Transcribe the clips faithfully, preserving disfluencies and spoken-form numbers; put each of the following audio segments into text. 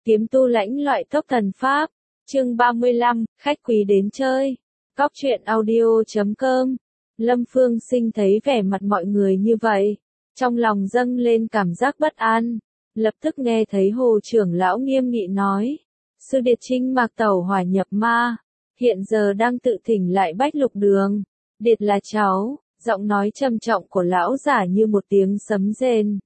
Kiếm tu lãnh loại tốc thần pháp. Chương ba mươi lăm, khách quý đến chơi. Cóc truyện audio chấm com. Lâm Phương Sinh thấy vẻ mặt mọi người như vậy, trong lòng dâng lên cảm giác bất an, lập tức nghe thấy Hồ trưởng lão nghiêm nghị nói: "Sư Điệt Trinh Mạc tẩu hỏa nhập ma, hiện giờ đang tự thỉnh lại Bách Lục Đường, Điệt là cháu." Giọng nói trầm trọng của lão giả như một tiếng sấm rền.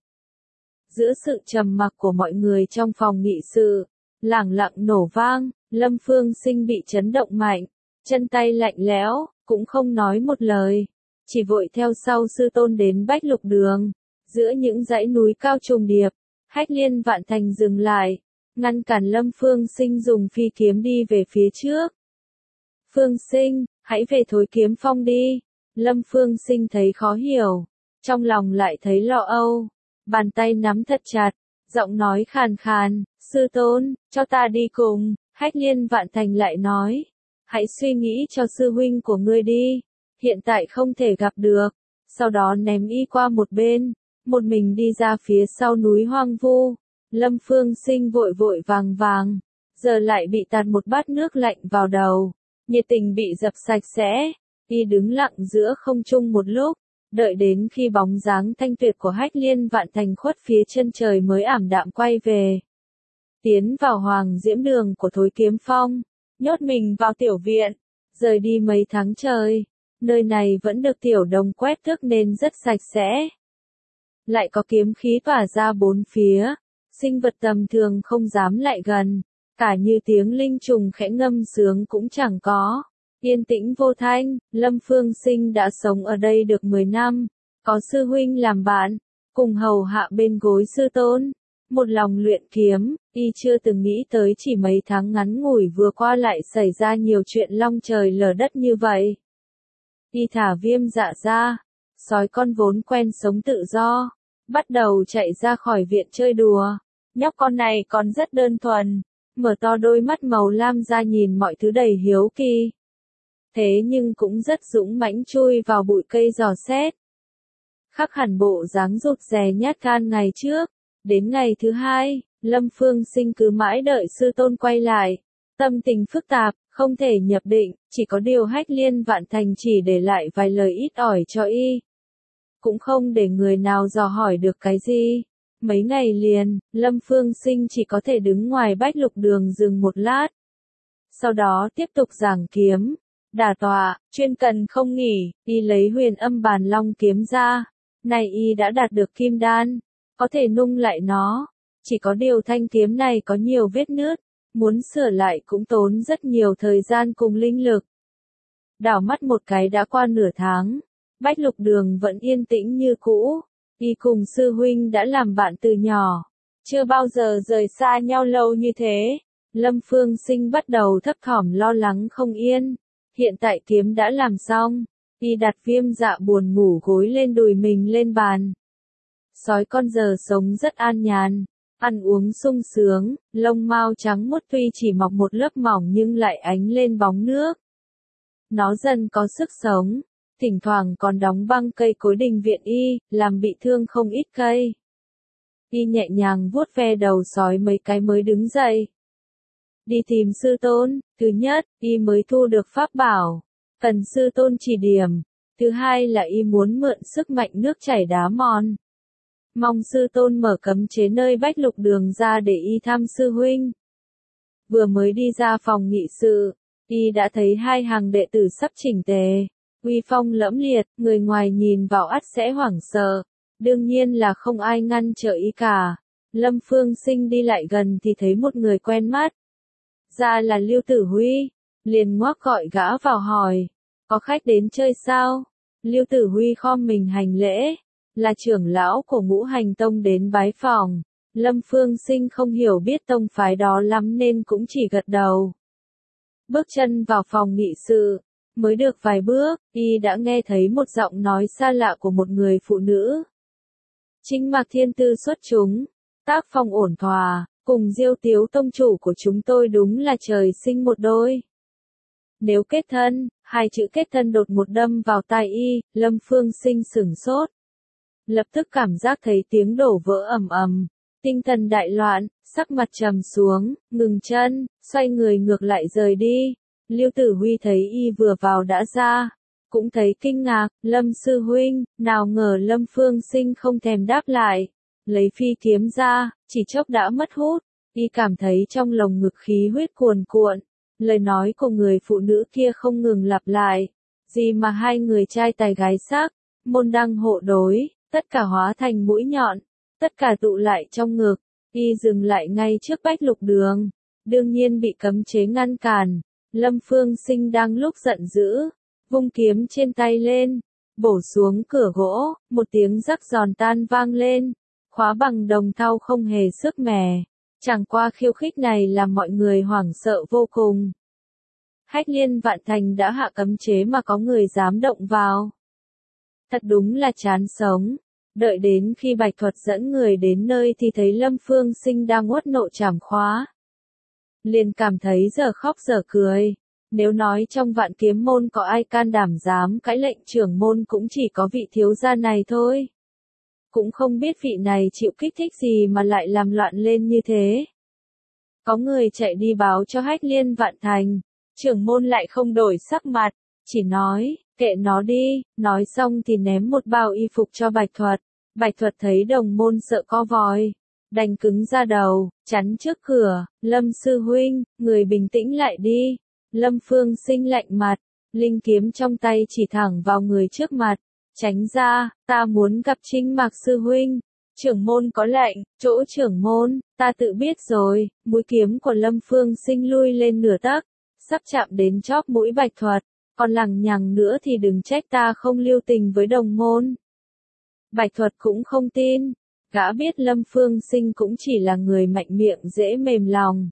Giữa sự trầm mặc của mọi người trong phòng nghị sự, lẳng lặng nổ vang, Lâm Phương Sinh bị chấn động mạnh, chân tay lạnh lẽo, cũng không nói một lời, chỉ vội theo sau sư tôn đến Bách Lục Đường. Giữa những dãy núi cao trùng điệp, Hách Liên Vạn Thành dừng lại, ngăn cản Lâm Phương Sinh dùng phi kiếm đi về phía trước. "Phương Sinh, hãy về Thối Kiếm Phong đi." Lâm Phương Sinh thấy khó hiểu, trong lòng lại thấy lo âu, bàn tay nắm thật chặt, giọng nói khàn khàn: "Sư tôn, cho ta đi cùng." Hách Liên Vạn Thành lại nói: "Hãy suy nghĩ cho sư huynh của ngươi đi, hiện tại không thể gặp được." Sau đó ném y qua một bên, một mình đi ra phía sau núi hoang vu. Lâm Phương Sinh vội vội vàng vàng, giờ lại bị tạt một bát nước lạnh vào đầu, nhiệt tình bị dập sạch sẽ. Y đứng lặng giữa không trung một lúc, đợi đến khi bóng dáng thanh tuyệt của Hách Liên Vạn Thành khuất phía chân trời mới ảm đạm quay về. Tiến vào Hoàng Diễm Đường của Thối Kiếm Phong, nhốt mình vào tiểu viện, rời đi mấy tháng trời, nơi này vẫn được tiểu đồng quét tước nên rất sạch sẽ. Lại có kiếm khí tỏa ra bốn phía, sinh vật tầm thường không dám lại gần, cả như tiếng linh trùng khẽ ngâm sướng cũng chẳng có. Yên tĩnh vô thanh, Lâm Phương Sinh đã sống ở đây được mười năm, có sư huynh làm bạn, cùng hầu hạ bên gối sư tôn, một lòng luyện kiếm, y chưa từng nghĩ tới chỉ mấy tháng ngắn ngủi vừa qua lại xảy ra nhiều chuyện long trời lở đất như vậy. Y thả Viêm Dạ ra, sói con vốn quen sống tự do, bắt đầu chạy ra khỏi viện chơi đùa. Nhóc con này còn rất đơn thuần, mở to đôi mắt màu lam ra nhìn mọi thứ đầy hiếu kỳ. Thế nhưng cũng rất dũng mãnh chui vào bụi cây dò xét. Khắc hẳn bộ dáng rụt rè nhát gan ngày trước. Đến ngày thứ hai, Lâm Phương Sinh cứ mãi đợi sư tôn quay lại. Tâm tình phức tạp, không thể nhập định, chỉ có điều Hách Liên Vạn Thành chỉ để lại vài lời ít ỏi cho y. Cũng không để người nào dò hỏi được cái gì. Mấy ngày liền, Lâm Phương Sinh chỉ có thể đứng ngoài Bách Lục Đường dừng một lát. Sau đó tiếp tục giảng kiếm. Đả tọa, chuyên cần không nghỉ, y lấy Huyền Âm Bàn Long kiếm ra. Này y đã đạt được kim đan, có thể nung lại nó. Chỉ có điều thanh kiếm này có nhiều vết nứt, muốn sửa lại cũng tốn rất nhiều thời gian cùng linh lực. Đảo mắt một cái đã qua nửa tháng, Bách Lục Đường vẫn yên tĩnh như cũ. Y cùng sư huynh đã làm bạn từ nhỏ, chưa bao giờ rời xa nhau lâu như thế. Lâm Phương Sinh bắt đầu thấp thỏm lo lắng không yên. Hiện tại kiếm đã làm xong, y đặt Viêm Dạ buồn ngủ gối lên đùi mình lên bàn. Sói con giờ sống rất an nhàn, ăn uống sung sướng, lông mao trắng muốt tuy chỉ mọc một lớp mỏng nhưng lại ánh lên bóng nước. Nó dần có sức sống, thỉnh thoảng còn đóng băng cây cối đình viện y, làm bị thương không ít cây. Y nhẹ nhàng vuốt ve đầu sói mấy cái mới đứng dậy. Đi tìm sư tôn, thứ nhất, y mới thu được pháp bảo, cần sư tôn chỉ điểm. Thứ hai là y muốn mượn sức mạnh nước chảy đá mòn. Mong sư tôn mở cấm chế nơi Bách Lục Đường ra để y thăm sư huynh. Vừa mới đi ra phòng nghị sự, y đã thấy hai hàng đệ tử sắp chỉnh tề, uy phong lẫm liệt, người ngoài nhìn vào ắt sẽ hoảng sợ. Đương nhiên là không ai ngăn trở y cả. Lâm Phương Sinh đi lại gần thì thấy một người quen mắt. Ra là Lưu Tử Huy, liền ngoác gọi gã vào hỏi: "Có khách đến chơi sao?" Lưu Tử Huy khom mình hành lễ, là trưởng lão của Ngũ Hành Tông đến bái phỏng. Lâm Phương Sinh không hiểu biết tông phái đó lắm nên cũng chỉ gật đầu. Bước chân vào phòng nghị sự, mới được vài bước, y đã nghe thấy một giọng nói xa lạ của một người phụ nữ. Trinh Mạc thiên tư xuất chúng, tác phong ổn thỏa, cùng Diêu Tiếu tông chủ của chúng tôi đúng là trời sinh một đôi. Nếu kết thân, hai chữ kết thân đột một đâm vào tai y, Lâm Phương Sinh sửng sốt. Lập tức cảm giác thấy tiếng đổ vỡ ầm ầm, tinh thần đại loạn, sắc mặt trầm xuống, ngừng chân, xoay người ngược lại rời đi. Lưu Tử Huy thấy y vừa vào đã ra, cũng thấy kinh ngạc, Lâm sư huynh, nào ngờ Lâm Phương Sinh không thèm đáp lại, lấy phi kiếm ra, chỉ chốc đã mất hút, y cảm thấy trong lồng ngực khí huyết cuồn cuộn, lời nói của người phụ nữ kia không ngừng lặp lại, gì mà hai người trai tài gái sắc, môn đăng hộ đối, tất cả hóa thành mũi nhọn, tất cả tụ lại trong ngực, y dừng lại ngay trước Bách Lục Đường, đương nhiên bị cấm chế ngăn cản, Lâm Phương Sinh đang lúc giận dữ, vung kiếm trên tay lên, bổ xuống cửa gỗ, một tiếng rắc giòn tan vang lên, khóa bằng đồng thau không hề sức mẻ, chẳng qua khiêu khích này làm mọi người hoảng sợ vô cùng. Hách Liên Vạn Thành đã hạ cấm chế mà có người dám động vào. Thật đúng là chán sống. Đợi đến khi Bạch Thuật dẫn người đến nơi thì thấy Lâm Phương Sinh đang uất nộ trảm khóa. Liền cảm thấy giờ khóc giờ cười. Nếu nói trong Vạn Kiếm môn có ai can đảm dám cãi lệnh trưởng môn cũng chỉ có vị thiếu gia này thôi. Cũng không biết vị này chịu kích thích gì mà lại làm loạn lên như thế. Có người chạy đi báo cho Hách Liên Vạn Thành. Trưởng môn lại không đổi sắc mặt, chỉ nói, kệ nó đi, nói xong thì ném một bao y phục cho Bạch Thuật. Bạch Thuật thấy đồng môn sợ co vòi, đành cứng ra đầu, chắn trước cửa, Lâm sư huynh, người bình tĩnh lại đi. Lâm Phương Sinh lạnh mặt, linh kiếm trong tay chỉ thẳng vào người trước mặt, tránh ra, ta muốn gặp Trinh Mạc sư huynh. Trưởng môn có lệnh, chỗ trưởng môn, ta tự biết rồi, mũi kiếm của Lâm Phương Sinh lui lên nửa tấc, sắp chạm đến chóp mũi Bạch Thuật, còn lằng nhằng nữa thì đừng trách ta không lưu tình với đồng môn. Bạch Thuật cũng không tin, gã biết Lâm Phương Sinh cũng chỉ là người mạnh miệng dễ mềm lòng.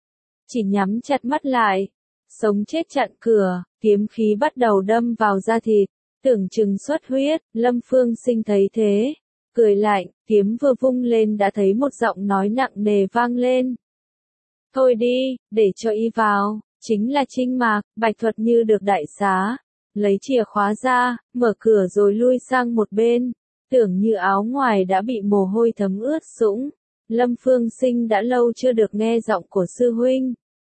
Chỉ nhắm chặt mắt lại, sống chết chặn cửa, kiếm khí bắt đầu đâm vào da thịt, tưởng chừng xuất huyết, Lâm Phương Sinh thấy thế, cười lạnh, kiếm vừa vung lên đã thấy một giọng nói nặng nề vang lên. Thôi đi, để cho y vào. Chính là Trinh Mạc, Bạch Thuật như được đại xá, lấy chìa khóa ra, mở cửa rồi lui sang một bên, tưởng như áo ngoài đã bị mồ hôi thấm ướt sũng. Lâm Phương Sinh đã lâu chưa được nghe giọng của sư huynh.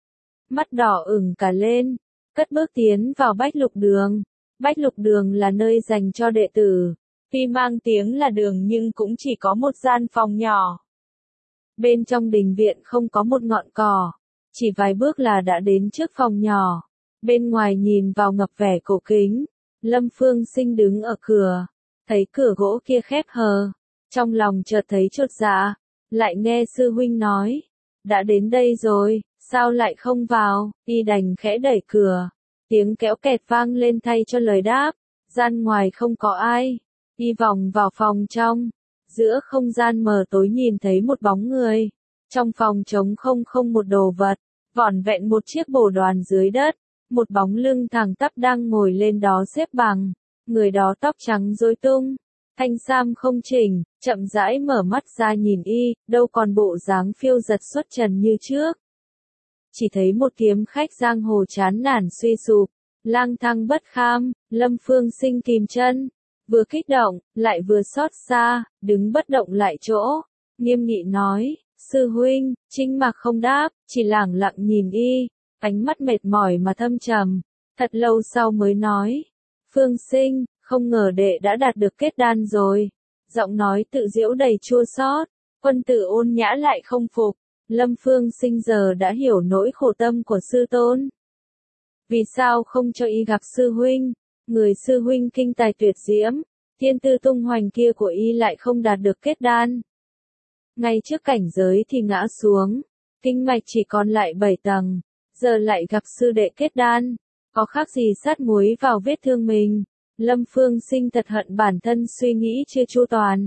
Mắt đỏ ửng cả lên, cất bước tiến vào Bách Lục Đường. Bách Lục Đường là nơi dành cho đệ tử, tuy mang tiếng là đường nhưng cũng chỉ có một gian phòng nhỏ. Bên trong đình viện không có một ngọn cỏ. Chỉ vài bước là đã đến trước phòng nhỏ, bên ngoài nhìn vào ngập vẻ cổ kính, Lâm Phương Sinh đứng ở cửa, thấy cửa gỗ kia khép hờ, trong lòng chợt thấy chột dạ, lại nghe sư huynh nói, đã đến đây rồi, sao lại không vào, y đành khẽ đẩy cửa, tiếng kéo kẹt vang lên thay cho lời đáp, gian ngoài không có ai, y vòng vào phòng trong, giữa không gian mờ tối nhìn thấy một bóng người. Trong phòng trống không không một đồ vật, vỏn vẹn một chiếc bồ đoàn dưới đất, một bóng lưng thẳng tắp đang ngồi lên đó xếp bằng, người đó tóc trắng rối tung, thanh sam không chỉnh, chậm rãi mở mắt ra nhìn y, đâu còn bộ dáng phiêu giật xuất trần như trước. Chỉ thấy một kiếm khách giang hồ chán nản suy sụp, lang thang bất kham, Lâm Phương Sinh kìm chân, vừa kích động, lại vừa xót xa, đứng bất động lại chỗ, nghiêm nghị nói. Sư huynh, Trinh Mạc không đáp, chỉ lẳng lặng nhìn y, ánh mắt mệt mỏi mà thâm trầm, thật lâu sau mới nói, Phương Sinh, không ngờ đệ đã đạt được kết đan rồi, giọng nói tự giễu đầy chua xót, quân tử ôn nhã lại không phục, Lâm Phương Sinh giờ đã hiểu nỗi khổ tâm của sư tôn. Vì sao không cho y gặp sư huynh, người sư huynh kinh tài tuyệt diễm, thiên tư tung hoành kia của y lại không đạt được kết đan. Ngay trước cảnh giới thì ngã xuống, kinh mạch chỉ còn lại bảy tầng, giờ lại gặp sư đệ kết đan, có khác gì sát muối vào vết thương mình. Lâm Phương Sinh thật hận bản thân suy nghĩ chưa chu toàn.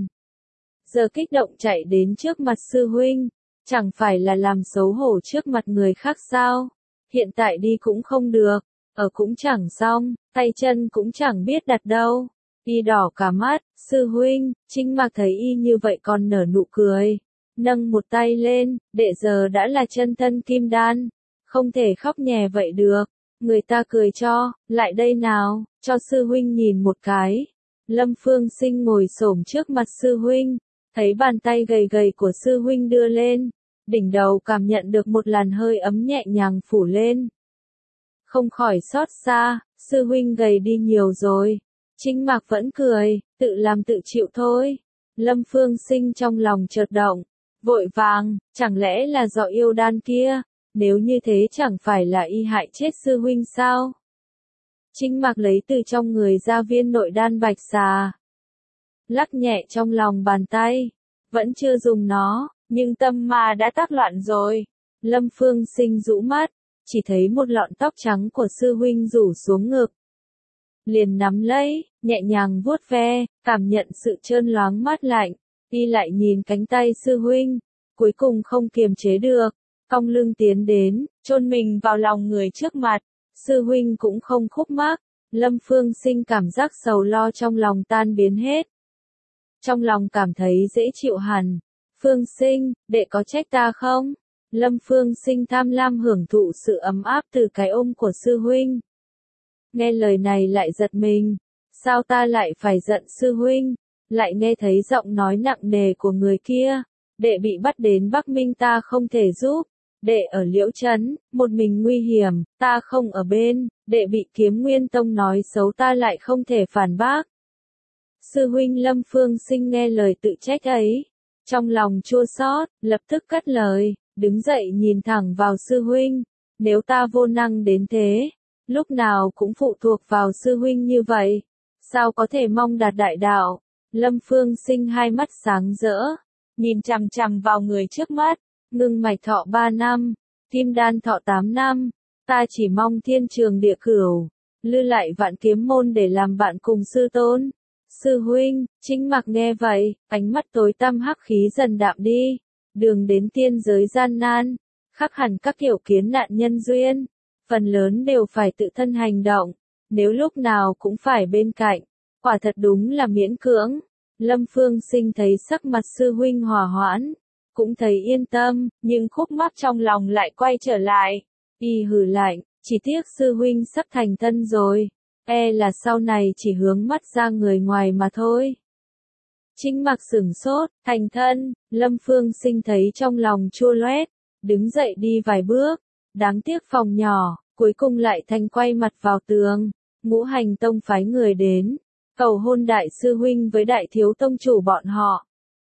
Giờ kích động chạy đến trước mặt sư huynh, chẳng phải là làm xấu hổ trước mặt người khác sao? Hiện tại đi cũng không được, ở cũng chẳng xong, tay chân cũng chẳng biết đặt đâu. Y đỏ cả mắt, sư huynh, Trinh Mạc thấy y như vậy còn nở nụ cười, nâng một tay lên, đệ giờ đã là chân thân kim đan, không thể khóc nhè vậy được, người ta cười cho, lại đây nào, cho sư huynh nhìn một cái. Lâm Phương Sinh ngồi xổm trước mặt sư huynh, thấy bàn tay gầy gầy của sư huynh đưa lên, đỉnh đầu cảm nhận được một làn hơi ấm nhẹ nhàng phủ lên. Không khỏi xót xa, sư huynh gầy đi nhiều rồi. Trinh Mạc vẫn cười, tự làm tự chịu thôi. Lâm Phương Sinh trong lòng chợt động, vội vàng, chẳng lẽ là do yêu đan kia, nếu như thế chẳng phải là y hại chết sư huynh sao? Trinh Mạc lấy từ trong người ra viên nội đan bạch xà, lắc nhẹ trong lòng bàn tay, vẫn chưa dùng nó, nhưng tâm ma đã tác loạn rồi. Lâm Phương Sinh rũ mắt, chỉ thấy một lọn tóc trắng của sư huynh rủ xuống ngực. Liền nắm lấy, nhẹ nhàng vuốt ve, cảm nhận sự trơn loáng mát lạnh, y lại nhìn cánh tay sư huynh, cuối cùng không kiềm chế được, cong lưng tiến đến, chôn mình vào lòng người trước mặt. Sư huynh cũng không khúc mắc, Lâm Phương Sinh cảm giác sầu lo trong lòng tan biến hết. Trong lòng cảm thấy dễ chịu hẳn. Phương Sinh, đệ có trách ta không? Lâm Phương Sinh tham lam hưởng thụ sự ấm áp từ cái ôm của sư huynh. Nghe lời này lại giật mình. Sao ta lại phải giận sư huynh? Lại nghe thấy giọng nói nặng nề của người kia. Đệ bị bắt đến Bắc Minh ta không thể giúp. Đệ ở Liễu Trấn, một mình nguy hiểm, ta không ở bên. Đệ bị Kiếm Nguyên Tông nói xấu ta lại không thể phản bác. Sư huynh Lâm Phương Sinh nghe lời tự trách ấy, trong lòng chua xót, lập tức cắt lời, đứng dậy nhìn thẳng vào sư huynh. Nếu ta vô năng đến thế, lúc nào cũng phụ thuộc vào sư huynh như vậy, sao có thể mong đạt đại đạo? Lâm Phương Sinh hai mắt sáng rỡ, nhìn chằm chằm vào người trước mắt, ngưng mạch thọ ba năm, kim đan thọ tám năm, ta chỉ mong thiên trường địa cửu, lưu lại vạn kiếm môn để làm bạn cùng sư tôn. Sư huynh, Trinh Mạc nghe vậy, ánh mắt tối tăm hắc khí dần đạm đi, đường đến tiên giới gian nan, khắc hẳn các kiểu kiến nạn nhân duyên, phần lớn đều phải tự thân hành động, nếu lúc nào cũng phải bên cạnh, quả thật đúng là miễn cưỡng. Lâm Phương Sinh thấy sắc mặt sư huynh hòa hoãn, cũng thấy yên tâm, nhưng khúc mắc trong lòng lại quay trở lại, y hừ lạnh, chỉ tiếc sư huynh sắp thành thân rồi. E là sau này chỉ hướng mắt ra người ngoài mà thôi. Trinh Mạc sửng sốt, thành thân, Lâm Phương Sinh thấy trong lòng chua loét, đứng dậy đi vài bước, đáng tiếc phòng nhỏ, cuối cùng lại thành quay mặt vào tường. Ngũ Hành Tông phái người đến, cầu hôn đại sư huynh với đại thiếu tông chủ bọn họ.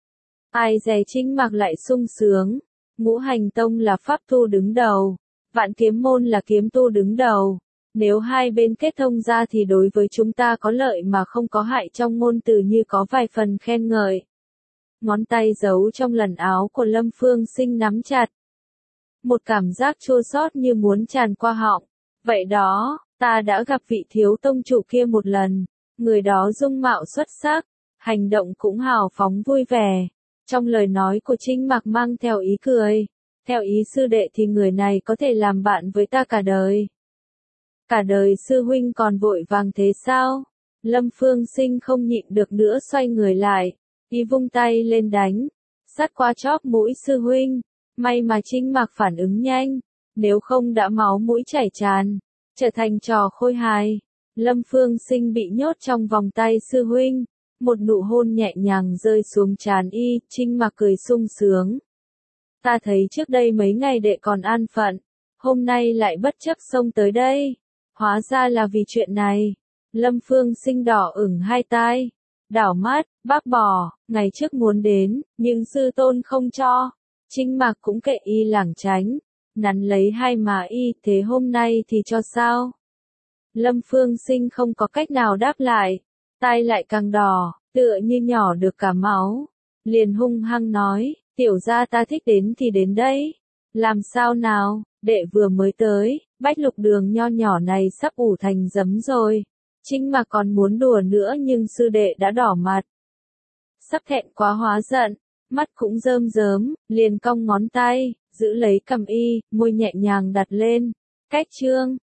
Ai dè Trinh Mạc lại sung sướng, Ngũ Hành Tông là pháp tu đứng đầu, Vạn Kiếm Môn là kiếm tu đứng đầu. Nếu hai bên kết thông ra thì đối với chúng ta có lợi mà không có hại, trong ngôn từ như có vài phần khen ngợi. Ngón tay giấu trong lần áo của Lâm Phương Sinh nắm chặt. Một cảm giác chua xót như muốn tràn qua họng. Vậy đó, ta đã gặp vị thiếu tông chủ kia một lần. Người đó dung mạo xuất sắc, hành động cũng hào phóng vui vẻ. Trong lời nói của Trinh Mạc mang theo ý cười. Theo ý sư đệ thì người này có thể làm bạn với ta cả đời. Cả đời sư huynh còn vội vàng thế sao? Lâm Phương Sinh không nhịn được nữa xoay người lại, y vung tay lên đánh, sát qua chóp mũi sư huynh. May mà Trinh Mạc phản ứng nhanh, nếu không đã máu mũi chảy tràn, trở thành trò khôi hài. Lâm Phương Sinh bị nhốt trong vòng tay sư huynh, một nụ hôn nhẹ nhàng rơi xuống trán y. Trinh Mạc cười sung sướng. Ta thấy trước đây mấy ngày đệ còn an phận, hôm nay lại bất chấp xông tới đây. Hóa ra là vì chuyện này. Lâm Phương Sinh đỏ ửng hai tai, đảo mắt, bác bỏ, ngày trước muốn đến, nhưng sư tôn không cho. Trinh Mạc cũng kệ y lảng tránh, nắn lấy hai má y, thế hôm nay thì cho sao? Lâm Phương Sinh không có cách nào đáp lại, tai lại càng đỏ, tựa như nhỏ được cả máu. Liền hung hăng nói, tiểu gia ta thích đến thì đến đấy. Làm sao nào, đệ vừa mới tới, bách lục đường nho nhỏ này sắp ủ thành giấm rồi. Trinh Mạc còn muốn đùa nữa nhưng sư đệ đã đỏ mặt. Sắp thẹn quá hóa giận, mắt cũng rơm rớm, liền cong ngón tay, giữ lấy cằm y, môi nhẹ nhàng đặt lên. Cách chương